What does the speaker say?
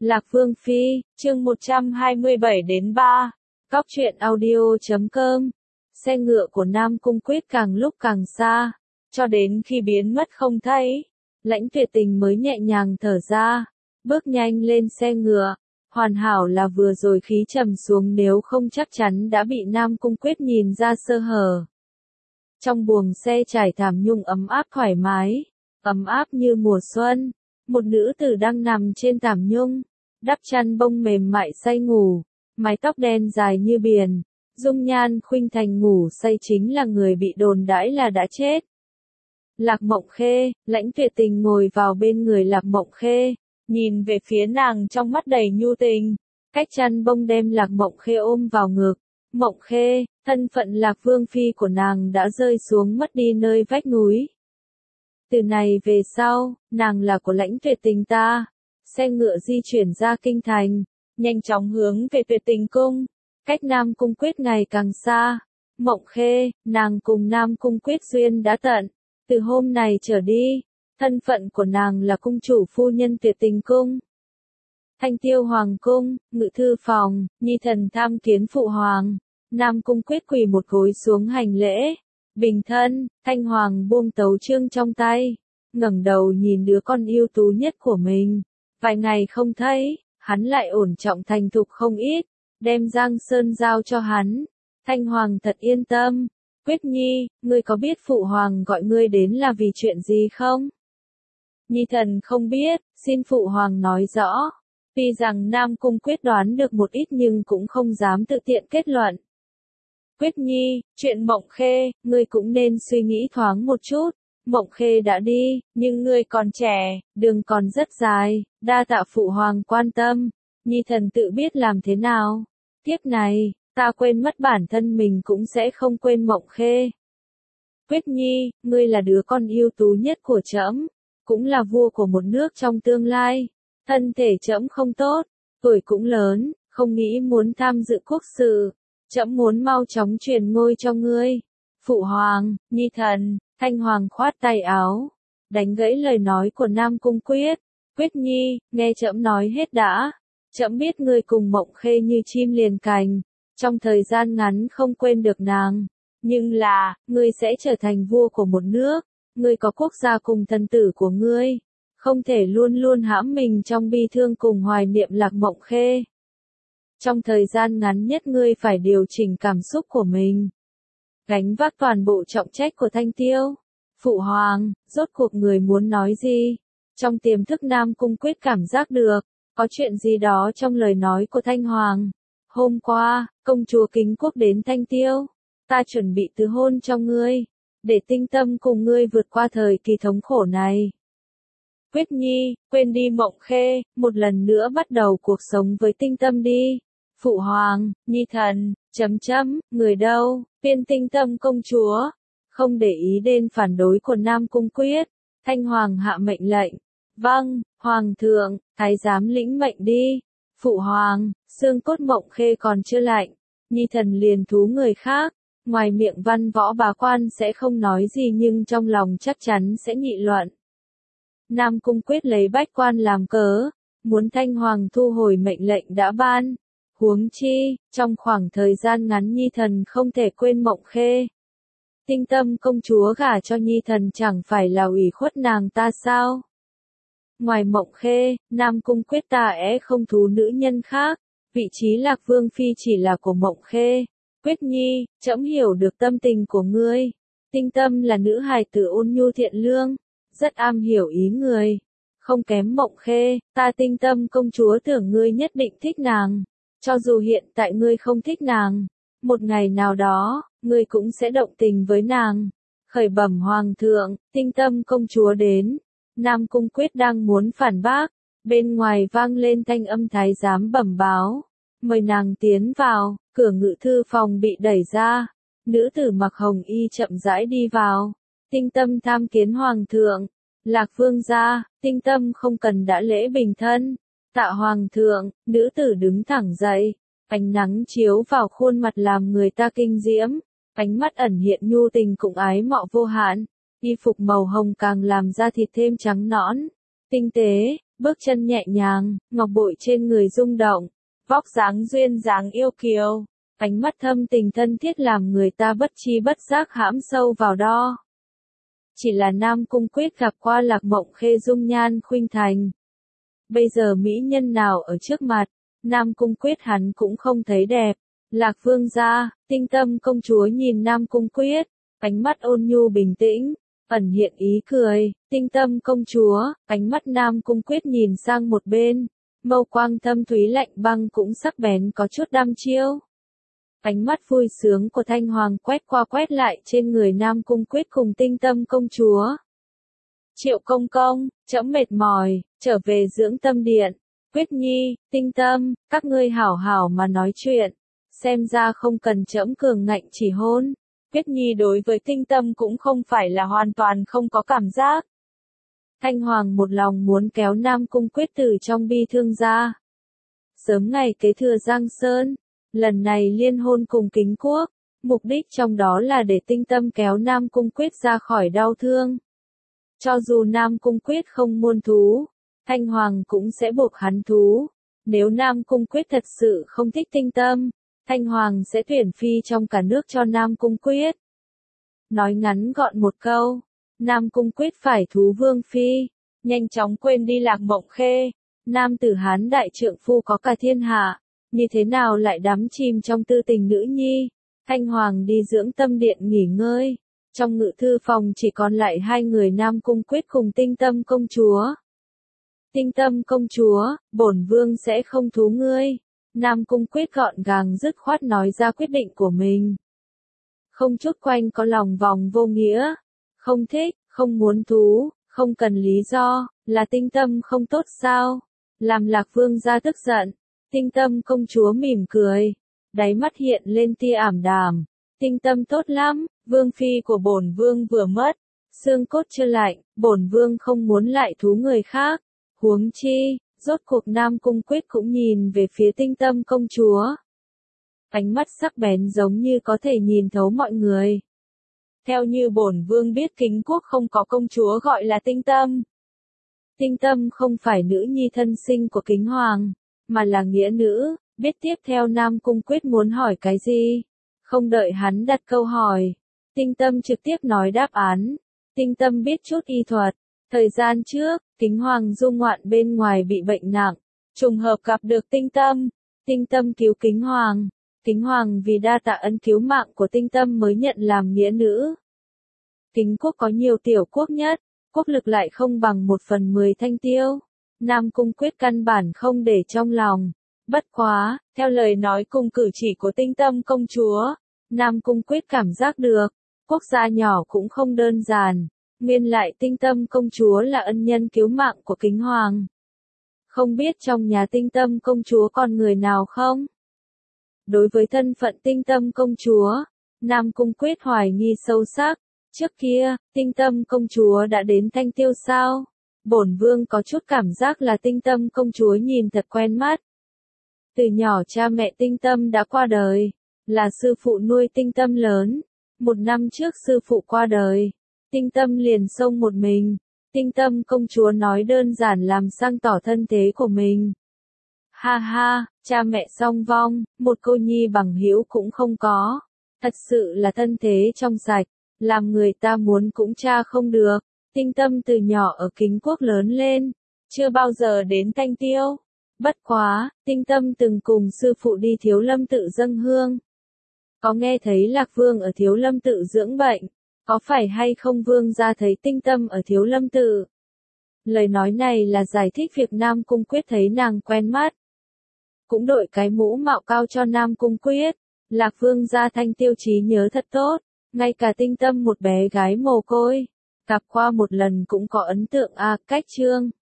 Lạc Vương Phi, chương 127-3, Góc truyện audio.com. Xe ngựa của Nam Cung Quyết càng lúc càng xa, cho đến khi biến mất không thấy, Lãnh Tuyệt Tình mới nhẹ nhàng thở ra, bước nhanh lên xe ngựa. Hoàn hảo là vừa rồi khí trầm xuống, nếu không chắc chắn đã bị Nam Cung Quyết nhìn ra sơ hở. Trong buồng xe trải thảm nhung ấm áp thoải mái, ấm áp như mùa xuân, một nữ tử đang nằm trên thảm nhung, đắp chăn bông mềm mại say ngủ, mái tóc đen dài như biển, dung nhan khuynh thành ngủ say, chính là người bị đồn đãi là đã chết. Lạc Mộng Khê. Lãnh Tuyệt Tình ngồi vào bên người Lạc Mộng Khê, nhìn về phía nàng trong mắt đầy nhu tình, cách chăn bông đem Lạc Mộng Khê ôm vào ngực. Mộng Khê, thân phận Lạc Vương Phi của nàng đã rơi xuống mất đi nơi vách núi. Từ này về sau, nàng là của Lãnh Tuyệt Tình ta. Xe ngựa di chuyển ra kinh thành, nhanh chóng hướng về Tuyệt Tình cung, cách Nam Cung Quyết ngày càng xa. Mộng Khê, nàng cùng Nam Cung Quyết duyên đã tận, từ hôm này trở đi, thân phận của nàng là cung chủ phu nhân Tuyệt Tình cung. Thanh Tiêu Hoàng cung, ngự thư phòng, nhi thần tham kiến phụ hoàng. Nam Cung Quyết quỳ một gối xuống hành lễ. Bình thân. Thanh Hoàng buông tấu chương trong tay, ngẩng đầu nhìn đứa con ưu tú nhất của mình. Vài ngày không thấy, hắn lại ổn trọng thành thục không ít, đem Giang Sơn giao cho hắn. Thanh Hoàng thật yên tâm. Quyết Nhi, ngươi có biết phụ hoàng gọi ngươi đến là vì chuyện gì không? Nhi thần không biết, xin phụ hoàng nói rõ. Tuy rằng Nam Cung Quyết đoán được một ít nhưng cũng không dám tự tiện kết luận. Quyết Nhi, chuyện Mộng Khê, ngươi cũng nên suy nghĩ thoáng một chút. Mộng Khê đã đi, nhưng ngươi còn trẻ, đường còn rất dài, đa tạ phụ hoàng quan tâm. Nhi thần tự biết làm thế nào. Kiếp này, ta quên mất bản thân mình cũng sẽ không quên Mộng Khê. Quyết Nhi, ngươi là đứa con ưu tú nhất của trẫm, cũng là vua của một nước trong tương lai. Thân thể trẫm không tốt, tuổi cũng lớn, không nghĩ muốn tham dự quốc sự. Trẫm muốn mau chóng truyền ngôi cho ngươi. Phụ hoàng, Nhi thần. Thanh Hoàng khoát tay áo, đánh gãy lời nói của Nam Cung Quyết. Quyết Nhi, nghe trẫm nói hết đã. Trẫm biết ngươi cùng Mộng Khê như chim liền cành, trong thời gian ngắn không quên được nàng. Nhưng là, ngươi sẽ trở thành vua của một nước, ngươi có quốc gia cùng thần tử của ngươi, không thể luôn luôn hãm mình trong bi thương cùng hoài niệm Lạc Mộng Khê. Trong thời gian ngắn nhất ngươi phải điều chỉnh cảm xúc của mình, gánh vác toàn bộ trọng trách của Thanh Tiêu. Phụ hoàng, rốt cuộc người muốn nói gì? Trong tiềm thức Nam Cung Quyết cảm giác được, có chuyện gì đó trong lời nói của Thanh Hoàng. Hôm qua, công chúa Kính Quốc đến Thanh Tiêu, ta chuẩn bị tứ hôn cho ngươi, để Tinh Tâm cùng ngươi vượt qua thời kỳ thống khổ này. Quyết Nhi, quên đi Mộng Khê, một lần nữa bắt đầu cuộc sống với Tinh Tâm đi. Phụ hoàng, Nhi thần, người đâu? Viên Tinh Tâm công chúa, không để ý đến phản đối của Nam Cung Quyết, Thanh Hoàng hạ mệnh lệnh. Vâng, Hoàng thượng, thái giám lĩnh mệnh đi. Phụ hoàng, xương cốt Mộng Khê còn chưa lạnh, Nhi thần liền thú người khác. Ngoài miệng văn võ bá quan sẽ không nói gì nhưng trong lòng chắc chắn sẽ nghị luận. Nam Cung Quyết lấy bách quan làm cớ, muốn Thanh Hoàng thu hồi mệnh lệnh đã ban. Huống chi, trong khoảng thời gian ngắn Nhi thần không thể quên Mộng Khê. Tinh Tâm công chúa gả cho Nhi thần chẳng phải là ủy khuất nàng ta sao? Ngoài Mộng Khê, Nam Cung Quyết ta không thú nữ nhân khác, vị trí Lạc Vương Phi chỉ là của Mộng Khê. Quyết Nhi, trẫm hiểu được tâm tình của ngươi. Tinh Tâm là nữ hài tử ôn nhu thiện lương, rất am hiểu ý người, không kém Mộng Khê. Ta Tinh Tâm công chúa tưởng ngươi nhất định thích nàng. Cho dù hiện tại ngươi không thích nàng, một ngày nào đó, ngươi cũng sẽ động tình với nàng. Khởi bẩm hoàng thượng, Tinh Tâm công chúa đến. Nam Cung Quyết đang muốn phản bác, bên ngoài vang lên thanh âm thái giám bẩm báo, mời nàng tiến vào. Cửa ngự thư phòng bị đẩy ra, nữ tử mặc hồng y chậm rãi đi vào. Tinh Tâm tham kiến hoàng thượng. Lạc Vương gia. Tinh Tâm không cần đã lễ bình thân. Tạ hoàng thượng. Nữ tử đứng thẳng dậy, ánh nắng chiếu vào khuôn mặt làm người ta kinh diễm, ánh mắt ẩn hiện nhu tình cùng ái mọ vô hạn. Y phục màu hồng càng làm da thịt thêm trắng nõn, tinh tế, bước chân nhẹ nhàng, ngọc bội trên người rung động, vóc dáng duyên dáng yêu kiều, ánh mắt thâm tình thân thiết làm người ta bất chi bất giác hãm sâu vào đó. Chỉ là Nam Cung Quyết gặp qua Lạc Mộng Khê dung nhan khuynh thành. Bây giờ mỹ nhân nào ở trước mặt, Nam Cung Quyết hắn cũng không thấy đẹp. Lạc Vương gia, Tinh Tâm công chúa nhìn Nam Cung Quyết, ánh mắt ôn nhu bình tĩnh, ẩn hiện ý cười. Tinh Tâm công chúa, ánh mắt Nam Cung Quyết nhìn sang một bên, mâu quang thâm thúy lạnh băng cũng sắc bén có chút đăm chiêu. Ánh mắt vui sướng của Thanh Hoàng quét qua quét lại trên người Nam Cung Quyết cùng Tinh Tâm công chúa. Triệu công công, trẫm mệt mỏi, trở về dưỡng tâm điện. Quyết Nhi, Tinh Tâm, các ngươi hảo hảo mà nói chuyện. Xem ra không cần trẫm cường ngạnh chỉ hôn. Quyết Nhi đối với Tinh Tâm cũng không phải là hoàn toàn không có cảm giác. Thanh Hoàng một lòng muốn kéo Nam Cung Quyết từ trong bi thương ra. Sớm ngày kế thừa Giang Sơn, lần này liên hôn cùng Kính Quốc, mục đích trong đó là để Tinh Tâm kéo Nam Cung Quyết ra khỏi đau thương. Cho dù Nam Cung Quyết không muôn thú, Thanh Hoàng cũng sẽ buộc hắn thú. Nếu Nam Cung Quyết thật sự không thích Tinh Tâm, Thanh Hoàng sẽ tuyển phi trong cả nước cho Nam Cung Quyết. Nói ngắn gọn một câu, Nam Cung Quyết phải thú vương phi, nhanh chóng quên đi Lạc Mộng Khê. Nam tử Hán đại trượng phu có cả thiên hạ, như thế nào lại đắm chìm trong tư tình nữ nhi. Thanh Hoàng đi dưỡng tâm điện nghỉ ngơi. Trong ngự thư phòng chỉ còn lại hai người Nam Cung Quyết cùng Tinh Tâm công chúa. Tinh Tâm công chúa, bổn vương sẽ không thú ngươi. Nam Cung Quyết gọn gàng dứt khoát nói ra quyết định của mình. Không chút quanh có lòng vòng vô nghĩa. Không thích, không muốn thú, không cần lý do, là Tinh Tâm không tốt sao? Làm Lạc Vương gia tức giận. Tinh Tâm công chúa mỉm cười, đáy mắt hiện lên tia ảm đạm. Tinh Tâm tốt lắm, vương phi của bổn vương vừa mất, xương cốt chưa lạnh, bổn vương không muốn lại thú người khác. Huống chi, rốt cuộc Nam Cung Quyết cũng nhìn về phía Tinh Tâm công chúa. Ánh mắt sắc bén giống như có thể nhìn thấu mọi người. Theo như bổn vương biết Kính Quốc không có công chúa gọi là Tinh Tâm. Tinh Tâm không phải nữ nhi thân sinh của Kính Hoàng, mà là nghĩa nữ. Biết tiếp theo Nam Cung Quyết muốn hỏi cái gì. Không đợi hắn đặt câu hỏi, Tinh Tâm trực tiếp nói đáp án. Tinh Tâm biết chút y thuật. Thời gian trước, Kính Hoàng du ngoạn bên ngoài bị bệnh nặng, trùng hợp gặp được Tinh Tâm. Tinh Tâm cứu Kính Hoàng. Kính Hoàng vì đa tạ ân cứu mạng của Tinh Tâm mới nhận làm nghĩa nữ. Kính Quốc có nhiều tiểu quốc nhất, quốc lực lại không bằng 1/10 Thanh Tiêu. Nam Cung Quyết căn bản không để trong lòng. Bất quá, theo lời nói cùng cử chỉ của Tinh Tâm công chúa, Nam Cung Quyết cảm giác được, quốc gia nhỏ cũng không đơn giản. Nguyên lại Tinh Tâm công chúa là ân nhân cứu mạng của Kính Hoàng. Không biết trong nhà Tinh Tâm công chúa còn người nào không? Đối với thân phận Tinh Tâm công chúa, Nam Cung Quyết hoài nghi sâu sắc. Trước kia, Tinh Tâm công chúa đã đến Thanh Tiêu sao? Bổn vương có chút cảm giác là Tinh Tâm công chúa nhìn thật quen mắt. Từ nhỏ cha mẹ Tinh Tâm đã qua đời, là sư phụ nuôi Tinh Tâm lớn. 1 năm trước sư phụ qua đời, Tinh Tâm liền xông một mình. Tinh Tâm công chúa nói đơn giản làm sang tỏ thân thế của mình. Ha ha, cha mẹ song vong, một cô nhi bằng hữu cũng không có. Thật sự là thân thế trong sạch, làm người ta muốn cũng tra không được. Tinh Tâm từ nhỏ ở Kính Quốc lớn lên, chưa bao giờ đến Thanh Tiêu. Bất quá, Tinh Tâm từng cùng sư phụ đi Thiếu Lâm tự dâng hương. Có nghe thấy Lạc Vương ở Thiếu Lâm tự dưỡng bệnh, có phải hay không Vương gia thấy Tinh Tâm ở Thiếu Lâm tự? Lời nói này là giải thích việc Nam Cung Quyết thấy nàng quen mắt. Cũng đội cái mũ mạo cao cho Nam Cung Quyết. Lạc Vương gia Thanh Tiêu trí nhớ thật tốt, ngay cả Tinh Tâm một bé gái mồ côi, gặp qua một lần cũng có ấn tượng cách chương.